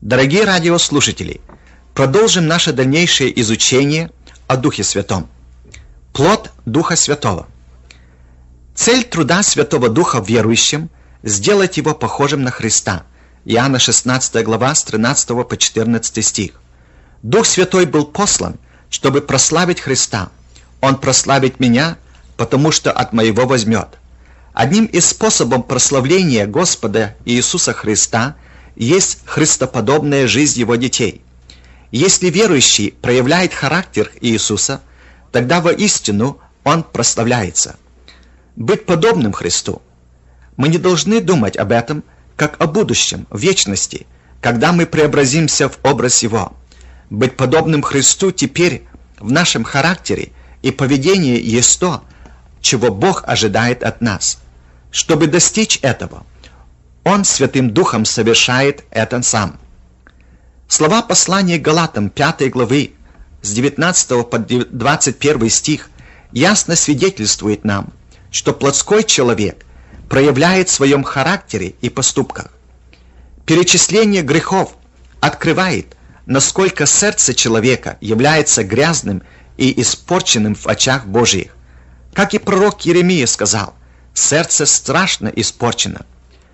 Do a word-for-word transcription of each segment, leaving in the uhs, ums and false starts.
Дорогие радиослушатели, продолжим наше дальнейшее изучение о Духе Святом. Плод Духа Святого. Цель труда Святого Духа в верующем – сделать его похожим на Христа. Иоанна шестнадцатая глава, с тринадцатого по четырнадцатый стих. Дух Святой был послан, чтобы прославить Христа. Он прославит меня, потому что от моего возьмет. Одним из способов прославления Господа Иисуса Христа есть христоподобная жизнь Его детей. Если верующий проявляет характер Иисуса, тогда воистину он прославляется. Быть подобным Христу. Мы не должны думать об этом, как о будущем, в вечности, когда мы преобразимся в образ Его. Быть подобным Христу теперь в нашем характере и поведении есть то, чего Бог ожидает от нас. Чтобы достичь этого, Он Святым Духом совершает это сам. Слова послания Галатам пятой главы с девятнадцатого по двадцать первый стих ясно свидетельствует нам, что плотской человек проявляет в своем характере и поступках. Перечисление грехов открывает, насколько сердце человека является грязным и испорченным в очах Божьих. Как и пророк Иеремия сказал: «Сердце страшно испорчено».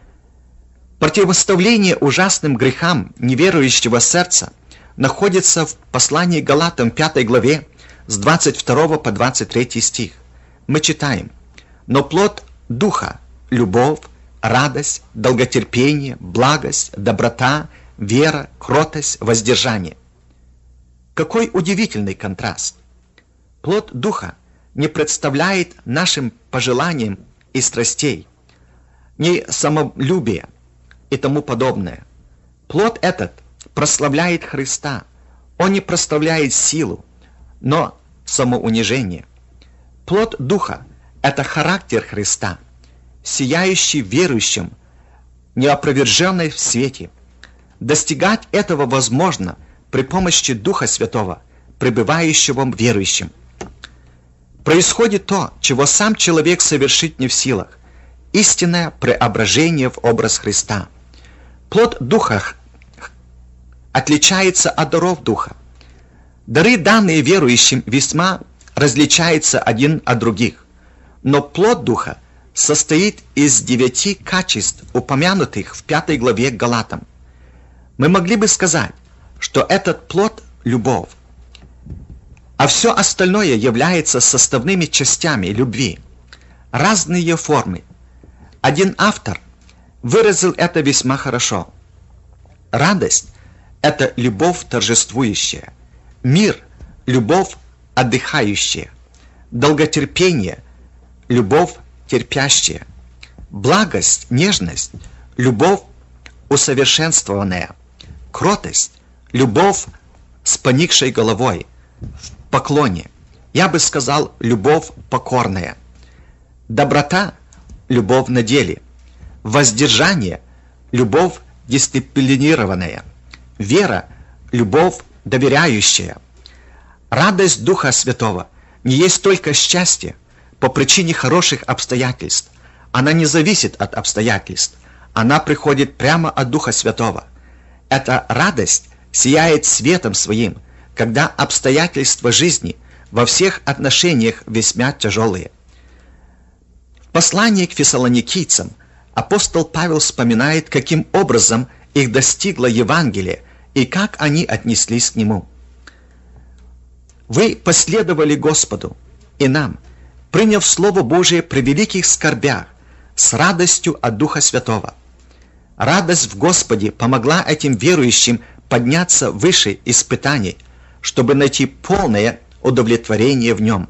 Противоставление ужасным грехам неверующего сердца находится в послании Галатам пятой главе с двадцать второго по двадцать третий стих. Мы читаем: «Но плод Духа – любовь, радость, долготерпение, благость, доброта, вера, кротость, воздержание». Какой удивительный контраст! Плод Духа не представляет нашим пожеланиям и страстей, не самолюбия и тому подобное. Плод этот прославляет Христа. Он не прославляет силу, но самоунижение. Плод Духа – это характер Христа, сияющий верующим, неопроверженный в свете. Достигать этого возможно при помощи Духа Святого, пребывающего в верующем. Происходит то, чего сам человек совершить не в силах – истинное преображение в образ Христа. Плод Духа отличается от даров Духа. Дары, данные верующим, весьма различаются один от других, но плод Духа состоит из девяти качеств, упомянутых в пятой главе Галатам. Мы могли бы сказать, что этот плод – любовь, а все остальное является составными частями любви, разные формы. Один автор выразил это весьма хорошо. Радость – это любовь торжествующая, мир – любовь отдыхающая, долготерпение – любовь терпящая, благость, нежность – любовь усовершенствованная, кротость – любовь с поникшей головой, в поклоне, я бы сказал, любовь покорная, доброта – любовь на деле, воздержание – любовь дисциплинированная, вера – любовь доверяющая. Радость Духа Святого не есть только счастье по причине хороших обстоятельств. Она не зависит от обстоятельств. Она приходит прямо от Духа Святого. Эта радость сияет светом своим, когда обстоятельства жизни во всех отношениях весьма тяжелые. В послании к фессалоникийцам апостол Павел вспоминает, каким образом их достигло Евангелие и как они отнеслись к нему. «Вы последовали Господу и нам, приняв Слово Божие при великих скорбях, с радостью от Духа Святого. Радость в Господе помогла этим верующим подняться выше испытаний, чтобы найти полное удовлетворение в нем».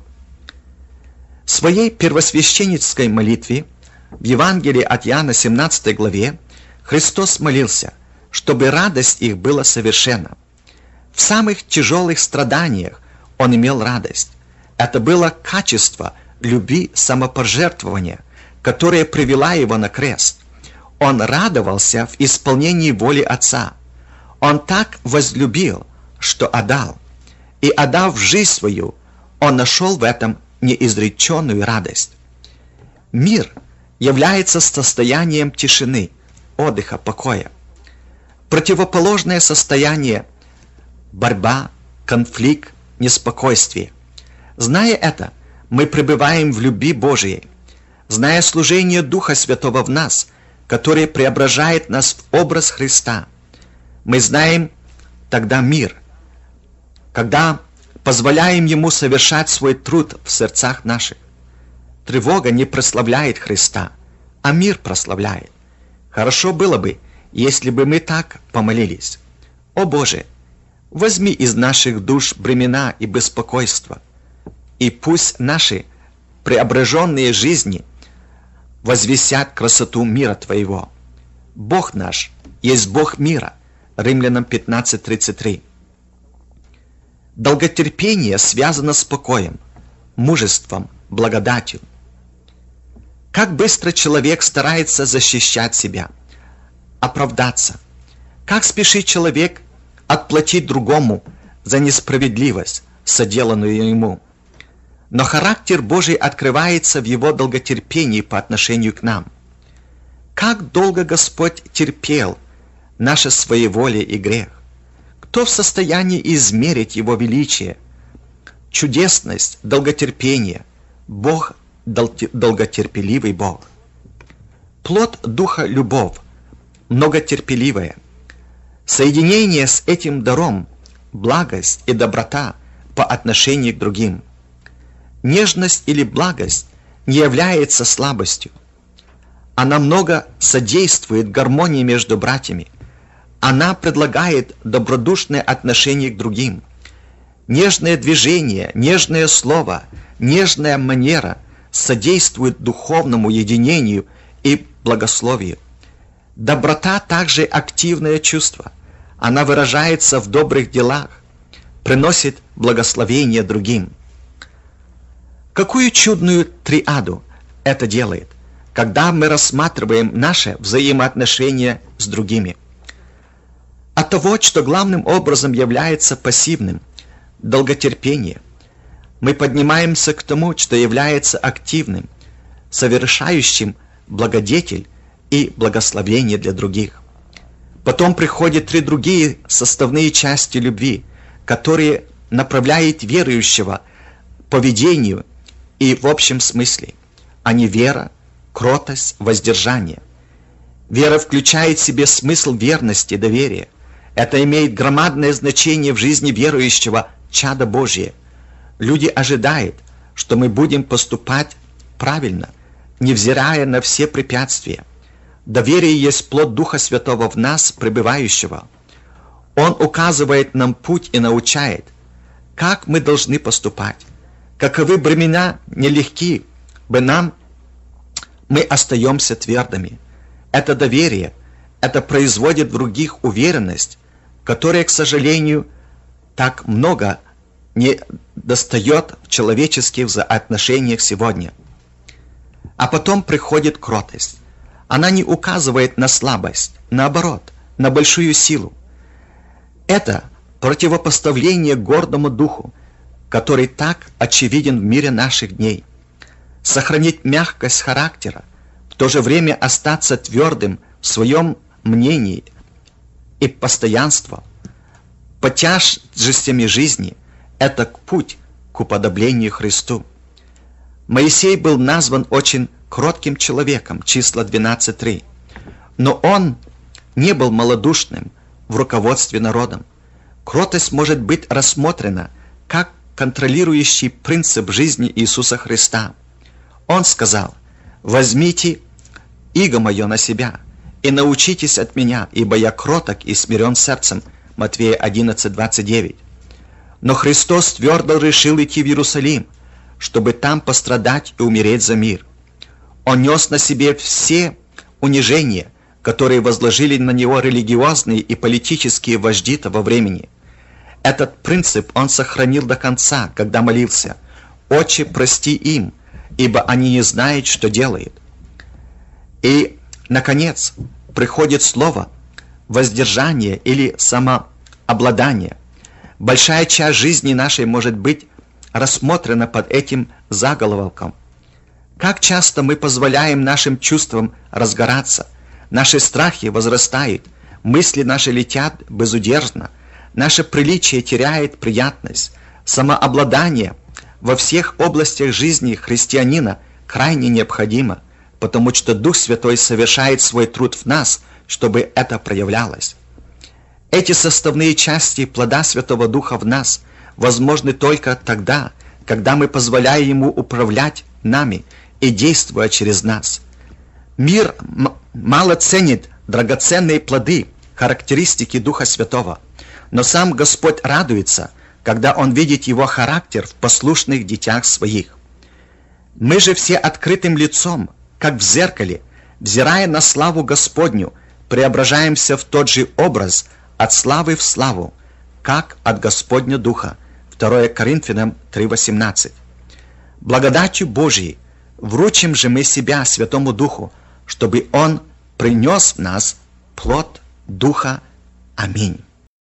В своей первосвященнической молитве в Евангелии от Иоанна семнадцатой главе Христос молился, чтобы радость их была совершенна. В самых тяжелых страданиях Он имел радость. Это было качество любви самопожертвования, которая привела Его на крест. Он радовался в исполнении воли Отца. Он так возлюбил, что отдал. И отдав жизнь свою, Он нашел в этом неизреченную радость. Мир является состоянием тишины, отдыха, покоя. Противоположное состояние – борьба, конфликт, неспокойствие. Зная это, мы пребываем в любви Божией. Зная служение Духа Святого в нас, который преображает нас в образ Христа, мы знаем тогда мир, когда позволяем Ему совершать свой труд в сердцах наших. Тревога не прославляет Христа, а мир прославляет. Хорошо было бы, если бы мы так помолились. О Боже, возьми из наших душ бремена и беспокойства, и пусть наши преображенные жизни возвестят красоту мира Твоего. Бог наш есть Бог мира. Римлянам пятнадцать тридцать три. Долготерпение связано с покоем, мужеством, благодатью. Как быстро человек старается защищать себя, оправдаться. Как спешит человек отплатить другому за несправедливость, соделанную ему. Но характер Божий открывается в Его долготерпении по отношению к нам. Как долго Господь терпел наше своеволие и грех? Кто в состоянии измерить Его величие, чудесность, долготерпение? Бог – долготерпеливый Бог. Плод Духа – любовь, многотерпеливая. Соединение с этим даром – благость и доброта по отношению к другим. Нежность или благость не является слабостью. Она много содействует гармонии между братьями. Она предлагает добродушное отношение к другим. Нежное движение, нежное слово, нежная манера содействуют духовному единению и благословию. Доброта также активное чувство. Она выражается в добрых делах, приносит благословение другим. Какую чудную триаду это делает, когда мы рассматриваем наши взаимоотношения с другими. От того, что главным образом является пассивным, долготерпение, мы поднимаемся к тому, что является активным, совершающим благодетель и благословение для других. Потом приходят три другие составные части любви, которые направляют верующего поведению и в общем смысле. Они вера, кротость, воздержание. Вера включает в себе смысл верности, доверия. Это имеет громадное значение в жизни верующего чада Божия. Люди ожидают, что мы будем поступать правильно, невзирая на все препятствия. Доверие есть плод Духа Святого в нас, пребывающего. Он указывает нам путь и научает, как мы должны поступать. Каковы бремена нелегки бы нам, мы остаемся твердыми. Это доверие, это производит в других уверенность, которая, к сожалению, так много не достает в человеческих отношениях сегодня. А потом приходит кротость. Она не указывает на слабость, наоборот, на большую силу. Это противопоставление гордому духу, который так очевиден в мире наших дней. Сохранить мягкость характера, в то же время остаться твердым в своем мнении и постоянство, по тяжестями жизни – это путь к уподоблению Христу. Моисей был назван очень кротким человеком, числа двенадцать три, но он не был малодушным в руководстве народом. Кротость может быть рассмотрена как контролирующий принцип жизни Иисуса Христа. Он сказал: «Возьмите иго мое на себя и научитесь от меня, ибо я кроток и смирен сердцем». Матфея одиннадцать двадцать девять. Но Христос твердо решил идти в Иерусалим, чтобы там пострадать и умереть за мир. Он нес на себе все унижения, которые возложили на него религиозные и политические вожди того времени. Этот принцип он сохранил до конца, когда молился: «Отче, прости им, ибо они не знают, что делают». И, наконец, приходит слово воздержание или самообладание. Большая часть жизни нашей может быть рассмотрена под этим заголовком. Как часто мы позволяем нашим чувствам разгораться, наши страхи возрастают, мысли наши летят безудержно, наше приличие теряет приятность, самообладание во всех областях жизни христианина крайне необходимо, потому что Дух Святой совершает свой труд в нас, чтобы это проявлялось. Эти составные части плода Святого Духа в нас возможны только тогда, когда мы позволяем Ему управлять нами и действуя через нас. Мир мало ценит драгоценные плоды, характеристики Духа Святого, но сам Господь радуется, когда Он видит Его характер в послушных детях Своих. Мы же все открытым лицом, как в зеркале, взирая на славу Господню, преображаемся в тот же образ от славы в славу, как от Господня Духа. второе Коринфянам три восемнадцать. Благодатью Божией вручим же мы себя Святому Духу, чтобы Он принес в нас плод Духа. Аминь.